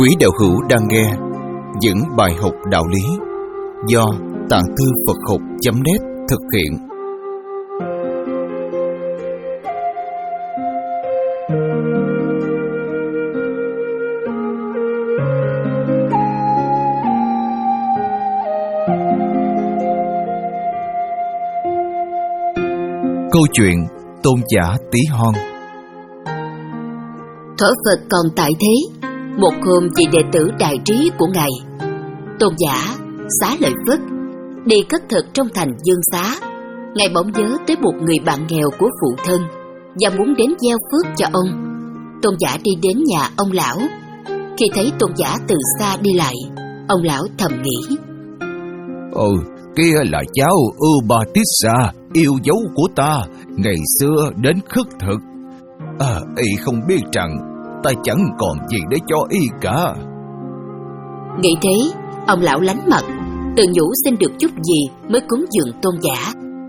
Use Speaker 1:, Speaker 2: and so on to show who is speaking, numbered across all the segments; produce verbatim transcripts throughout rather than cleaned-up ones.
Speaker 1: Quý đạo hữu đang nghe những bài học đạo lý do Tạng Thư Phật Học chấm net thực hiện. Câu chuyện Tôn giả Tí Hon.
Speaker 2: Thuở Phật còn tại thế, một hôm vị đệ tử đại trí của ngài Tôn giả Xá Lợi Phất đi khất thực trong thành Dương Xá. Ngài bỗng nhớ tới một người bạn nghèo của phụ thân và muốn đến gieo phước cho ông. Tôn giả đi đến nhà ông lão. Khi thấy tôn giả từ xa đi lại, ông lão thầm nghĩ:
Speaker 1: Ừ, kia là cháu Ubatissa, yêu dấu của ta, ngày xưa đến khất thực. À, y không biết rằng ta chẳng còn gì để cho y cả.
Speaker 2: Nghĩ thế, ông lão lánh mặt, tự nhủ xin được chút gì mới cúng dường tôn giả.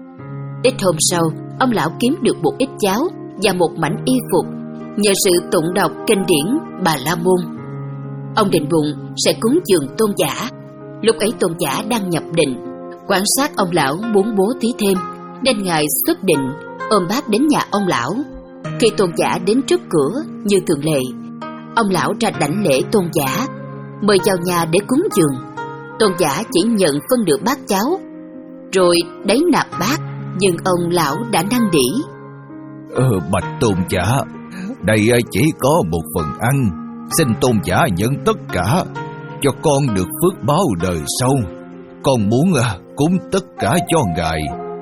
Speaker 2: Ít hôm sau, ông lão kiếm được một ít cháo và một mảnh y phục nhờ sự tụng đọc kinh điển Bà La Môn. Ông định bụng sẽ cúng dường tôn giả. Lúc ấy tôn giả đang nhập định, quan sát ông lão muốn bố thí thêm, nên ngài xuất định ôm bát đến nhà ông lão. Khi tôn giả đến trước cửa như thường lệ, ông lão ra đảnh lễ tôn giả, mời vào nhà để cúng dường. Tôn giả chỉ nhận phân nửa bát cháo, rồi đáy nạp bát, nhưng ông lão đã năn nỉ:
Speaker 1: Ờ, bạch tôn giả, đây chỉ có một phần ăn, xin tôn giả nhận tất cả, cho con được phước báo đời sau. Con muốn cúng tất cả cho ngài.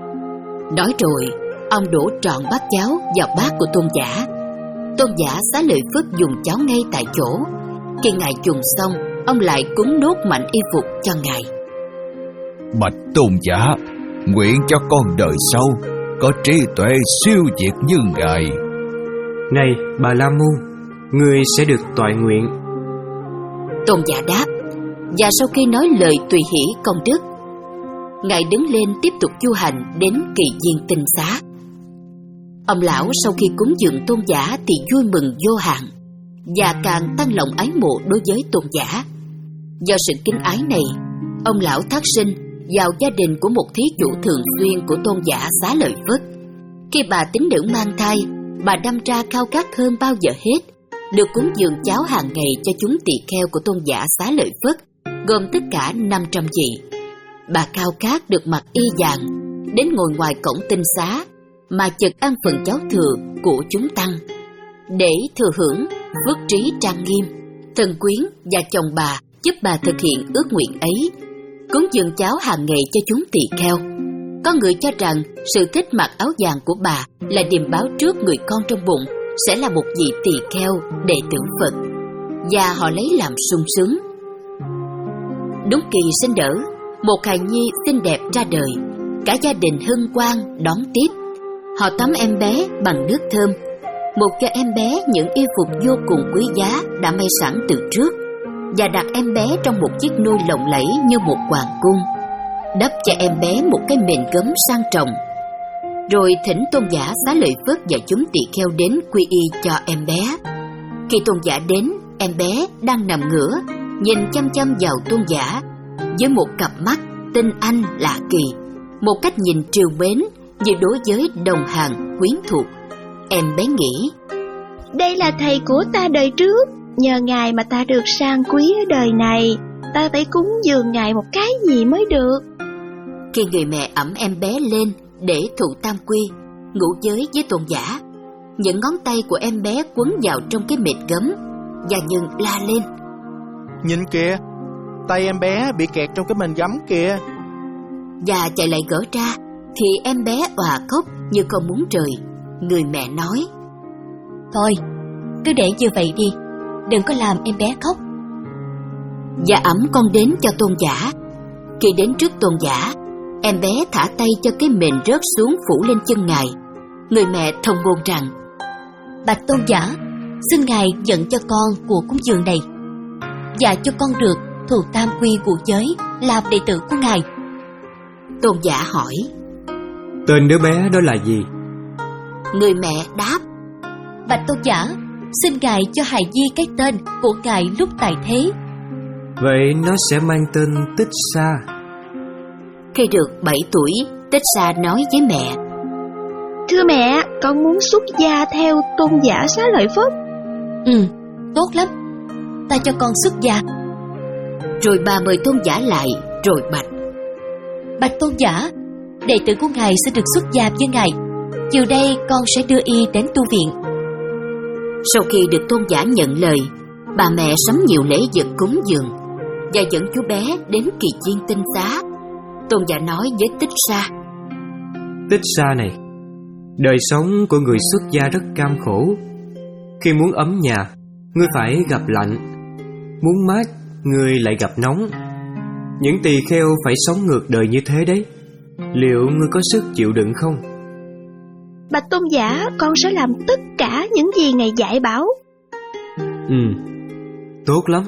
Speaker 2: Nói rồi, ông đổ trọn bát cháo vào bát của tôn giả. Tôn giả Xá Lợi Phất dùng cháo ngay tại chỗ. Khi ngài dùng xong, ông lại cúng nốt mảnh y phục cho ngài.
Speaker 1: Bạch tôn giả, nguyện cho con đời sau có trí tuệ siêu việt như ngài.
Speaker 3: Này Bà La Môn, ngươi sẽ được toại nguyện.
Speaker 2: Tôn giả đáp, và sau khi nói lời tùy hỷ công đức, ngài đứng lên tiếp tục du hành đến Kỳ Viên Tinh Xá. Ông lão sau khi cúng dường tôn giả thì vui mừng vô hạn, và càng tăng lòng ái mộ đối với tôn giả. Do sự kính ái này, ông lão thác sinh vào gia đình của một thí chủ thường xuyên của tôn giả Xá Lợi Phất. Khi bà tín nữ mang thai, bà đâm ra khao khát hơn bao giờ hết được cúng dường cháo hàng ngày cho chúng tỳ kheo của tôn giả Xá Lợi Phất, gồm tất cả năm trăm vị. Bà khao khát được mặc y vàng, đến ngồi ngoài cổng tinh xá mà chợt ăn phần cháo thừa của chúng tăng. Để thừa hưởng phước trí trang nghiêm, thần quyến và chồng bà giúp bà thực hiện ước nguyện ấy, cúng dường cháo hàng ngày cho chúng tỳ kheo. Có người cho rằng sự thích mặc áo vàng của bà là điềm báo trước người con trong bụng sẽ là một vị tỳ kheo đệ tử Phật, và họ lấy làm sung sướng. Đúng kỳ sinh nở, một hài nhi xinh đẹp ra đời. Cả gia đình hân hoan đón tiếp. Họ tắm em bé bằng nước thơm, một cho em bé những y phục vô cùng quý giá đã may sẵn từ trước, và đặt em bé trong một chiếc nôi lộng lẫy như một hoàng cung, đắp cho em bé một cái mền gấm sang trọng. Rồi thỉnh tôn giả Xá Lợi Phất và chúng tỳ kheo đến quy y cho em bé. Khi tôn giả đến, em bé đang nằm ngửa, nhìn chăm chăm vào tôn giả với một cặp mắt tinh anh lạ kỳ, một cách nhìn trìu mến như đối với đồng hàng quyến thuộc. Em bé nghĩ:
Speaker 4: đây là thầy của ta đời trước, nhờ ngài mà ta được sang quý ở đời này, ta phải cúng dường ngài một cái gì mới được.
Speaker 2: Khi người mẹ ẵm em bé lên để thụ tam quy, ngủ giới với tôn giả, những ngón tay của em bé quấn vào trong cái mệt gấm, và nhưng la lên:
Speaker 5: nhìn kìa, tay em bé bị kẹt trong cái mền gấm kìa.
Speaker 2: Và chạy lại gỡ ra thì em bé òa khóc như con muốn rời. Người mẹ nói:
Speaker 6: thôi, cứ để như vậy đi, đừng có làm em bé khóc.
Speaker 2: Và ẵm con đến cho tôn giả. Khi đến trước tôn giả, em bé thả tay cho cái mền rớt xuống phủ lên chân ngài. Người mẹ thông ngôn rằng:
Speaker 6: bạch tôn giả, xin ngài nhận cho con của cúng dường này, và cho con được thụ tam quy của giới, làm đệ tử của ngài.
Speaker 2: Tôn giả hỏi:
Speaker 3: tên đứa bé đó là gì?
Speaker 2: Người mẹ đáp:
Speaker 6: bạch tôn giả, xin Ngài cho hài nhi cái tên của Ngài lúc tại thế.
Speaker 3: Vậy nó sẽ mang tên Tích Sa.
Speaker 2: Khi được bảy tuổi, Tích Sa nói với mẹ:
Speaker 4: Thưa mẹ, con muốn xuất gia theo tôn giả Xá Lợi Phất.
Speaker 6: Ừ, tốt lắm, ta cho con xuất gia.
Speaker 2: Rồi bà mời tôn giả lại, rồi bạch:
Speaker 6: Bạch tôn giả, đệ tử của Ngài sẽ được xuất gia với Ngài. Chiều đây con sẽ đưa y đến tu viện.
Speaker 2: Sau khi được tôn giả nhận lời, bà mẹ sắm nhiều lễ vật cúng dường và dẫn chú bé đến kỳ viên tinh xá. Tôn giả nói với Tích Sa:
Speaker 3: Tích Sa này, đời sống của người xuất gia rất cam khổ. Khi muốn ấm nhà, ngươi phải gặp lạnh. Muốn mát, ngươi lại gặp nóng. Những tỳ kheo phải sống ngược đời như thế đấy. Liệu ngươi có sức chịu đựng không?
Speaker 4: Bạch tôn giả, con sẽ làm tất cả những gì Ngài dạy bảo.
Speaker 3: Ừ, tốt lắm.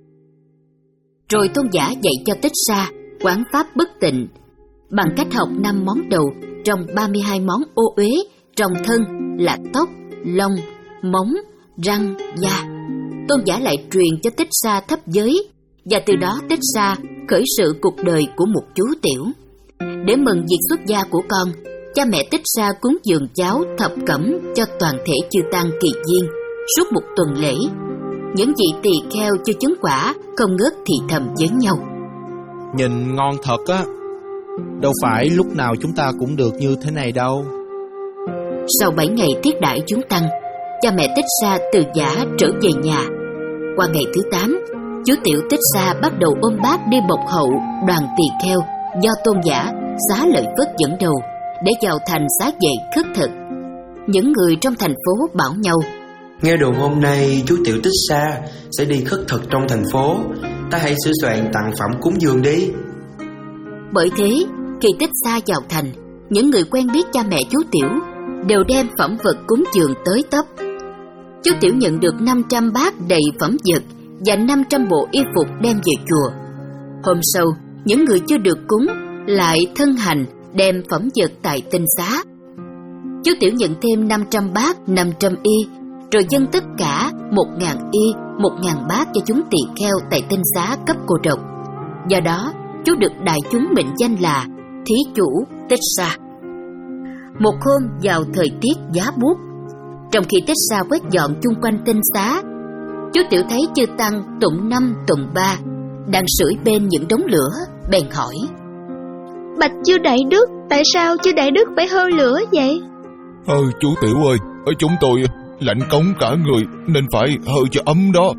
Speaker 2: Rồi tôn giả dạy cho Tích Sa quán pháp bất tịnh bằng cách học năm món đầu trong ba mươi hai món ô uế trong thân là tóc, lông, móng, răng, da. Tôn giả lại truyền cho Tích Sa thấp giới, và từ đó Tích Sa khởi sự cuộc đời của một chú tiểu. Để mừng việc xuất gia của con, cha mẹ Tích Sa cúng dường cháo thập cẩm cho toàn thể chư tăng kỳ viên suốt một tuần lễ. Những vị tỳ kheo cho chứng quả không ngớt thì thầm với nhau:
Speaker 5: Nhìn ngon thật á. Đâu phải lúc nào chúng ta cũng được như thế này đâu.
Speaker 2: Sau bảy ngày thiết đãi chúng tăng, cha mẹ Tích Sa từ giả trở về nhà. Qua ngày thứ tám, chú tiểu Tích Sa bắt đầu ôm bát đi bộc hậu đoàn tỳ kheo do tôn giả Xá Lợi Phất dẫn đầu để vào thành xá dạy khất thực. Những người trong thành phố bảo nhau:
Speaker 7: Nghe đồn hôm nay chú tiểu Tích Sa sẽ đi khất thực trong thành phố, ta hãy sửa soạn tặng phẩm cúng dường đi.
Speaker 2: Bởi thế, khi Tích Sa vào thành, những người quen biết cha mẹ chú tiểu đều đem phẩm vật cúng dường tới tấp. Chú tiểu nhận được năm trăm bát đầy phẩm vật và năm trăm bộ y phục đem về chùa. Hôm sau, những người chưa được cúng lại thân hành đem phẩm vật tại tinh xá. Chú tiểu nhận thêm năm trăm bát, năm trăm y, rồi dâng tất cả một ngàn y, một ngàn bát cho chúng tỳ kheo tại tinh xá cấp cô độc. Do đó, chú được đại chúng mệnh danh là Thí chủ Tích Sa. Một hôm vào thời tiết giá buốt, trong khi Tích Sa quét dọn chung quanh tinh xá, chú tiểu thấy chư tăng tụng năm tụng ba đang sưởi bên những đống lửa, bèn hỏi:
Speaker 4: Bạch chư đại đức, tại sao chư đại đức phải hơ lửa vậy?
Speaker 1: Ờ, chú tiểu ơi, ở chúng tôi lạnh cống cả người nên phải hơ cho ấm đó.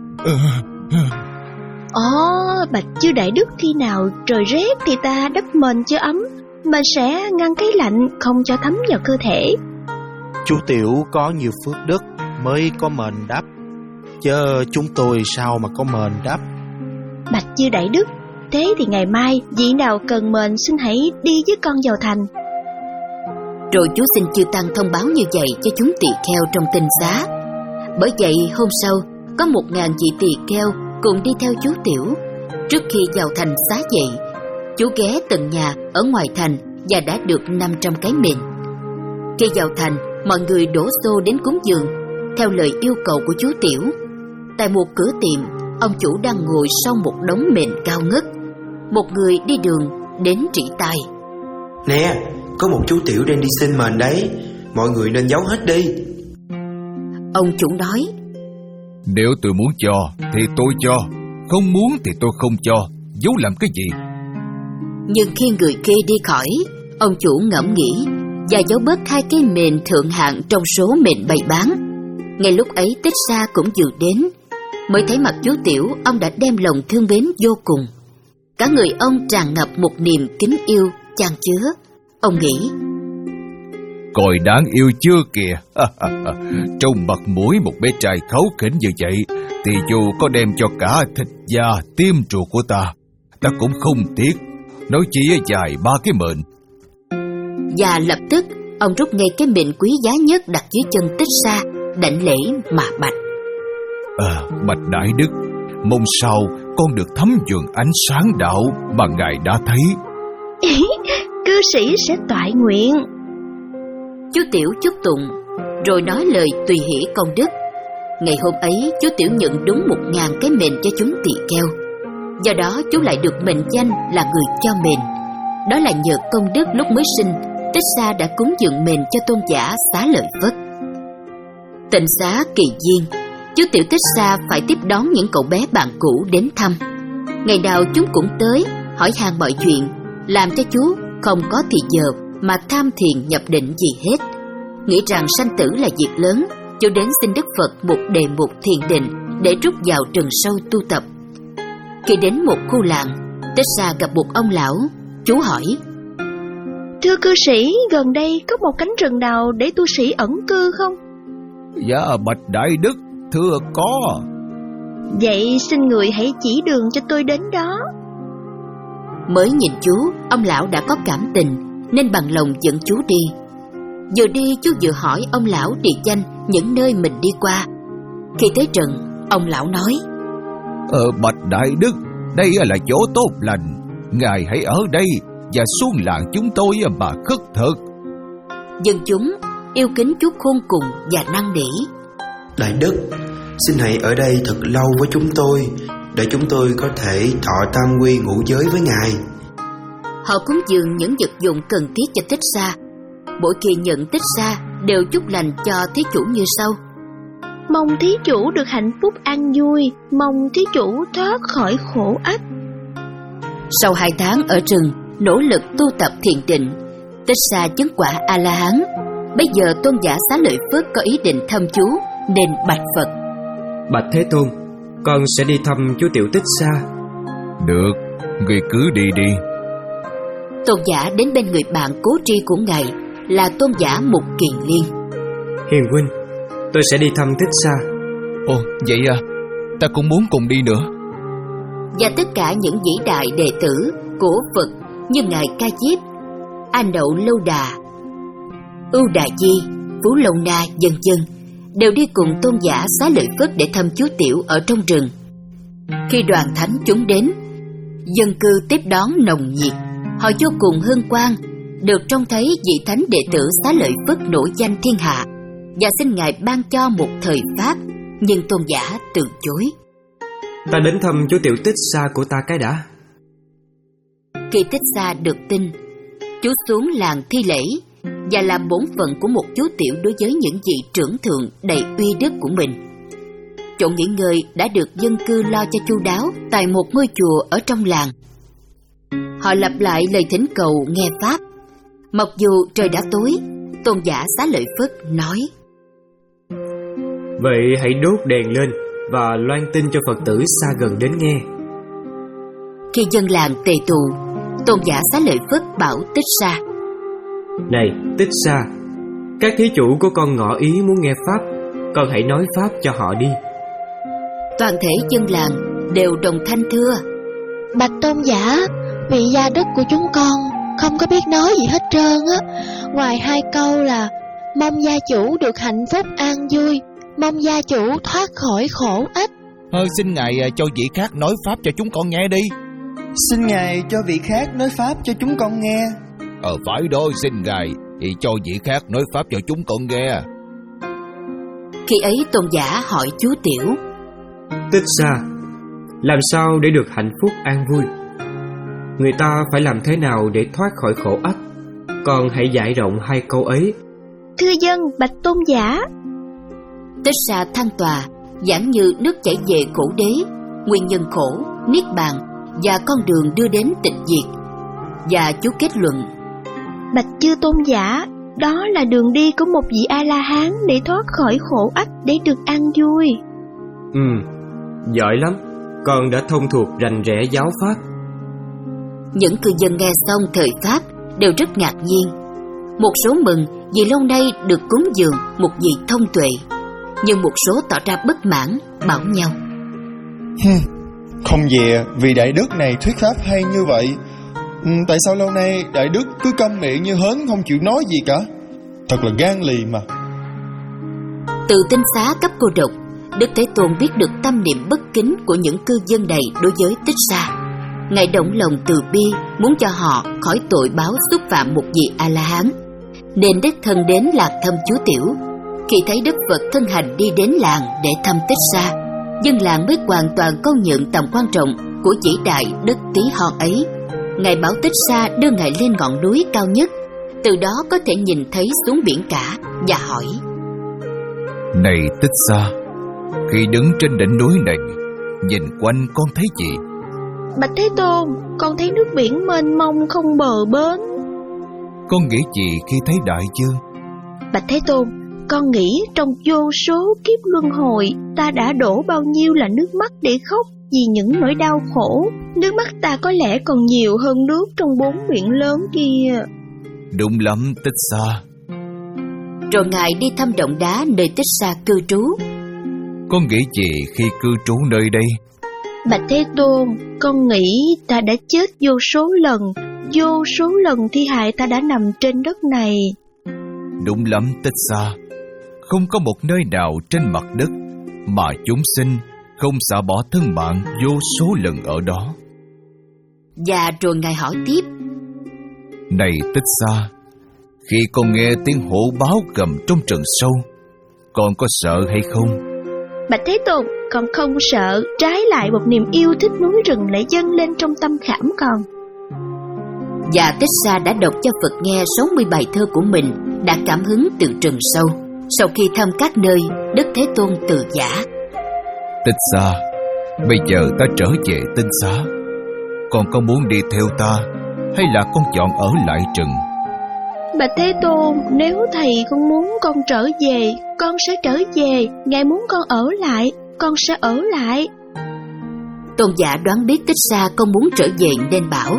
Speaker 4: Ồ, bạch chư đại đức, khi nào trời rét thì ta đắp mền cho ấm, mình sẽ ngăn cái lạnh không cho thấm vào cơ thể.
Speaker 5: Chú tiểu có nhiều phước đức mới có mền đắp, chứ chúng tôi sao mà có mền đắp.
Speaker 4: Bạch chư đại đức, thế thì ngày mai vị nào cần mền xin hãy đi với con vào thành.
Speaker 2: Rồi chú xin chư tăng thông báo như vậy cho chúng tỳ kheo trong tinh xá. Bởi vậy hôm sau, có một ngàn vị tỳ kheo cùng đi theo chú tiểu. Trước khi vào thành xá dậy, chú ghé từng nhà ở ngoài thành và đã được năm trăm cái mền. Khi vào thành, mọi người đổ xô đến cúng dường theo lời yêu cầu của chú tiểu. Tại một cửa tiệm, ông chủ đang ngồi sau một đống mền cao ngất. Một người đi đường đến trĩ tai:
Speaker 7: Nè, có một chú tiểu đang đi xin mền đấy, mọi người nên giấu hết đi.
Speaker 2: Ông chủ nói:
Speaker 1: Nếu tôi muốn cho thì tôi cho, không muốn thì tôi không cho, giấu làm cái gì?
Speaker 2: Nhưng khi người kia đi khỏi, ông chủ ngẫm nghĩ và giấu bớt hai cái mền thượng hạng trong số mền bày bán. Ngay lúc ấy Tích Sa cũng vừa đến. Mới thấy mặt chú tiểu, ông đã đem lòng thương mến vô cùng. Cả người ông tràn ngập một niềm kính yêu chan chứa. Ông nghĩ:
Speaker 1: Coi đáng yêu chưa kìa. Trong mặt mũi một bé trai kháu khỉnh như vậy, thì dù có đem cho cả thịt da tim ruột của ta, ta cũng không tiếc. Nói chỉ dài ba cái mền.
Speaker 2: Và lập tức ông rút ngay cái mền quý giá nhất đặt dưới chân Tích Sa, đảnh lễ mà bạch:
Speaker 1: À, bạch đại đức, mong sao con được thấm nhuần ánh sáng đạo mà ngài đã thấy.
Speaker 4: Cư sĩ sẽ toại nguyện.
Speaker 2: Chú tiểu chúc tụng, rồi nói lời tùy hỷ công đức. Ngày hôm ấy chú Tiểu nhận đúng một ngàn cái mền cho chúng tỳ kheo. Do đó chú lại được mệnh danh là người cho mền. Đó là nhờ công đức lúc mới sinh, Tích Sa đã cúng dường mền cho tôn giả Xá Lợi Phất. Tịnh xá Kỳ Viên, chú Tiểu Tích Sa phải tiếp đón những cậu bé bạn cũ đến thăm. Ngày nào chúng cũng tới hỏi han mọi chuyện, làm cho chú không có thì giờ mà tham thiền nhập định gì hết. Nghĩ rằng sanh tử là việc lớn, chú đến xin Đức Phật một đề mục thiền định để rút vào rừng sâu tu tập. Khi đến một khu làng, Tích Sa gặp một ông lão. Chú hỏi:
Speaker 4: Thưa cư sĩ, gần đây có một cánh rừng nào để tu sĩ ẩn cư không?
Speaker 1: Dạ bạch đại đức, thưa có.
Speaker 4: Vậy xin người hãy chỉ đường cho tôi đến đó.
Speaker 2: Mới nhìn chú, ông lão đã có cảm tình nên bằng lòng dẫn chú đi. Vừa đi chú vừa hỏi ông lão địa danh những nơi mình đi qua. Khi tới rừng, ông lão nói:
Speaker 1: Ờ bạch đại đức, đây là chỗ tốt lành, ngài hãy ở đây và xuống làng chúng tôi mà khất thực.
Speaker 2: Dân chúng yêu kính chú khôn cùng và năn nỉ:
Speaker 7: Đại đức, xin hãy ở đây thật lâu với chúng tôi, để chúng tôi có thể thọ tam quy ngũ giới với ngài.
Speaker 2: Họ cúng dường những vật dụng cần thiết cho Tích Sa. Mỗi khi nhận Tích Sa đều chúc lành cho thí chủ như sau:
Speaker 4: Mong thí chủ được hạnh phúc an vui, mong thí chủ thoát khỏi khổ ách.
Speaker 2: Sau hai tháng ở rừng nỗ lực tu tập thiền định, Tích Sa chứng quả A-la-hán. Bây giờ tôn giả Xá Lợi Phất có ý định thăm chú nên bạch Phật:
Speaker 3: Bạch Thế Tôn, con sẽ đi thăm chú Tiểu Tích Sa.
Speaker 1: Được, người cứ đi đi.
Speaker 2: Tôn giả đến bên người bạn cố tri của ngài là tôn giả Mục Kiền Liên.
Speaker 3: Hiền huynh, tôi sẽ đi thăm Tích Sa.
Speaker 1: Ồ, vậy à, ta cũng muốn cùng đi nữa.
Speaker 2: Và tất cả những vĩ đại đệ tử của Phật như ngài Ca Diếp, A Nậu Lâu Đà, Ưu Đà Di, Phú Lâu Na, vân vân đều đi cùng tôn giả Xá Lợi Phất để thăm chú Tiểu ở trong rừng. Khi đoàn thánh chúng đến, dân cư tiếp đón nồng nhiệt. Họ vô cùng hân hoan được trông thấy vị thánh đệ tử Xá Lợi Phất nổi danh thiên hạ và xin ngài ban cho một thời pháp, nhưng tôn giả từ chối.
Speaker 3: Ta đến thăm chú Tiểu Tích Sa của ta cái đã.
Speaker 2: Khi Tích Sa được tin, chú xuống làng thi lễ và làm bổn phận của một chú Tiểu đối với những vị trưởng thượng đầy uy đức của mình. Chỗ nghỉ ngơi đã được dân cư lo cho chu đáo tại một ngôi chùa ở trong làng. Họ lặp lại lời thỉnh cầu nghe pháp. Mặc dù trời đã tối, tôn giả Xá Lợi Phất nói:
Speaker 3: Vậy hãy đốt đèn lên và loan tin cho Phật tử xa gần đến nghe.
Speaker 2: Khi dân làng tề tụ, tôn giả Xá Lợi Phất bảo Tích Sa:
Speaker 3: Này Tích Sa, các thí chủ của con ngỏ ý muốn nghe pháp, con hãy nói pháp cho họ đi.
Speaker 2: Toàn thể dân làng đều đồng thanh thưa:
Speaker 4: Bạch tôn giả, vị gia đức của chúng con không có biết nói gì hết trơn á, ngoài hai câu là mong gia chủ được hạnh phúc an vui, mong gia chủ thoát khỏi khổ ách.
Speaker 1: Ờ, xin ngài cho vị khác nói pháp cho chúng con nghe đi.
Speaker 8: Xin ngài cho vị khác nói pháp cho chúng con nghe.
Speaker 1: Ờ phải đó, xin ngài thì cho vị khác nói pháp cho chúng con nghe.
Speaker 2: Khi ấy tôn giả hỏi chú Tiểu:
Speaker 3: Tích Sa, làm sao để được hạnh phúc an vui? Người ta phải làm thế nào để thoát khỏi khổ ách? Con hãy giải rộng hai câu ấy.
Speaker 4: Thưa dân, bạch tôn giả.
Speaker 2: Tích Sa than tòa giảng như nước chảy về khổ đế, nguyên nhân khổ, niết bàn và con đường đưa đến tịch diệt. Và chú kết luận:
Speaker 4: Bạch chư tôn giả, đó là đường đi của một vị A-la-hán để thoát khỏi khổ ách, để được an vui.
Speaker 3: Ừ, giỏi lắm, con đã thông thuộc rành rẽ giáo pháp.
Speaker 2: Những cư dân nghe xong thời pháp đều rất ngạc nhiên. Một số mừng vì lâu nay được cúng dường một vị thông tuệ, nhưng một số tỏ ra bất mãn, bảo nhau:
Speaker 8: Không dè vì đại đức này thuyết pháp hay như vậy, tại sao lâu nay đại đức cứ câm miệng như hến không chịu nói gì cả? Thật là gan lì mà.
Speaker 2: Từ tinh xá cấp cô độc, Đức Thế Tôn biết được tâm niệm bất kính của những cư dân này đối với Tích Sa. Ngài động lòng từ bi muốn cho họ khỏi tội báo xúc phạm một vị A-la-hán, nên đích thân đến lạc thăm chú Tiểu. Khi thấy Đức Phật thân hành đi đến làng để thăm Tích Sa, dân làng mới hoàn toàn công nhận tầm quan trọng của vĩ đại đất Tí Hon ấy. Ngài bảo Tích Sa đưa ngài lên ngọn núi cao nhất, từ đó có thể nhìn thấy xuống biển cả, và hỏi:
Speaker 1: Này Tích Sa, khi đứng trên đỉnh núi này, nhìn quanh con thấy gì?
Speaker 4: Bạch Thế Tôn, con thấy nước biển mênh mông không bờ bến.
Speaker 1: Con nghĩ gì khi thấy đại dương?
Speaker 4: Bạch Thế Tôn, con nghĩ trong vô số kiếp luân hồi, ta đã đổ bao nhiêu là nước mắt để khóc vì những nỗi đau khổ. Nước mắt ta có lẽ còn nhiều hơn nước trong bốn biển lớn kia.
Speaker 1: Đúng lắm Tích Sa.
Speaker 2: Rồi ngài đi thăm động đá nơi Tích Sa cư trú.
Speaker 1: Con nghĩ gì khi cư trú nơi đây?
Speaker 4: Bạch Thế Tôn, con nghĩ ta đã chết vô số lần, vô số lần thi hài ta đã nằm trên đất này.
Speaker 1: Đúng lắm Tích Sa. Không có một nơi nào trên mặt đất mà chúng sinh không xả bỏ thân mạng vô số lần ở đó.
Speaker 2: Và rồi ngài hỏi tiếp:
Speaker 1: Này Tích Sa, khi con nghe tiếng hổ báo gầm trong rừng sâu, con có sợ hay không?
Speaker 4: Bạch Thế Tôn, con không sợ, trái lại một niềm yêu thích núi rừng lại dâng lên trong tâm khảm con.
Speaker 2: Và Tích Sa đã đọc cho Phật nghe sáu mươi bài thơ của mình đã cảm hứng từ rừng sâu, sau khi thăm các nơi Đức Thế Tôn từ giả.
Speaker 1: Tích Sa, bây giờ ta trở về Tinh Xá. Con có muốn đi theo ta, hay là con chọn ở lại rừng?
Speaker 4: Bạch Thế Tôn, nếu thầy con muốn con trở về, con sẽ trở về. Ngài muốn con ở lại, con sẽ ở lại.
Speaker 2: Tôn giả đoán biết Tích Sa con muốn trở về nên bảo: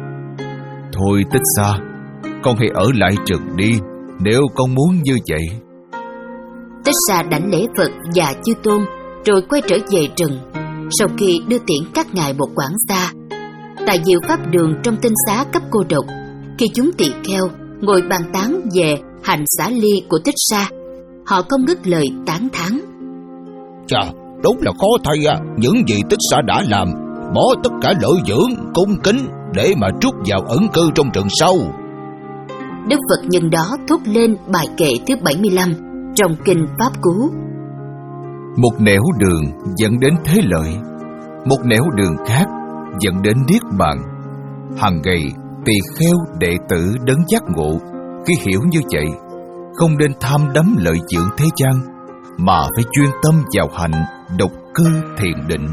Speaker 1: Thôi Tích Sa, con hãy ở lại rừng đi, nếu con muốn như vậy.
Speaker 2: Tích Sa đảnh lễ Phật và chư tôn, rồi quay trở về rừng. Sau khi đưa tiễn các ngài một quãng xa, tại diệu pháp đường trong Tinh Xá cấp cô độc, khi chúng tỳ kheo ngồi bàn tán về hành xả ly của Tích Sa, họ không ngớt lời tán thán:
Speaker 1: Chà, đúng là khó thay à. Những gì Tích Sa đã làm, bỏ tất cả lợi dưỡng, cung kính để mà trút vào ẩn cư trong rừng sâu.
Speaker 2: Đức Phật nhân đó thốt lên bài kệ thứ bảy mươi lăm trong kinh Pháp Cú:
Speaker 1: Một nẻo đường dẫn đến thế lợi, một nẻo đường khác dẫn đến niết bàn. Hằng ngày tỳ kheo đệ tử đấng giác ngộ, khi hiểu như vậy, không nên tham đắm lợi dưỡng thế gian, mà phải chuyên tâm vào hạnh độc cư thiền định.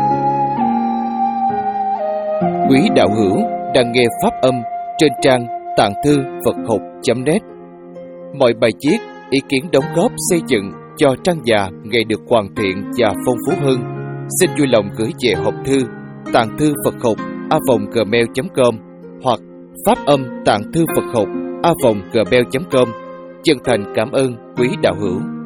Speaker 9: Quý đạo hữu đang nghe pháp âm trên trang tạng thư Phật học chấm net. Mọi bài viết, ý kiến đóng góp xây dựng cho trang già ngày được hoàn thiện và phong phú hơn, xin vui lòng gửi về hộp thư tạng thư Phật học a vòng gmail chấm com hoặc phát âm tạng thư Phật học a vòng gmail chấm com. Chân thành cảm ơn quý đạo hữu.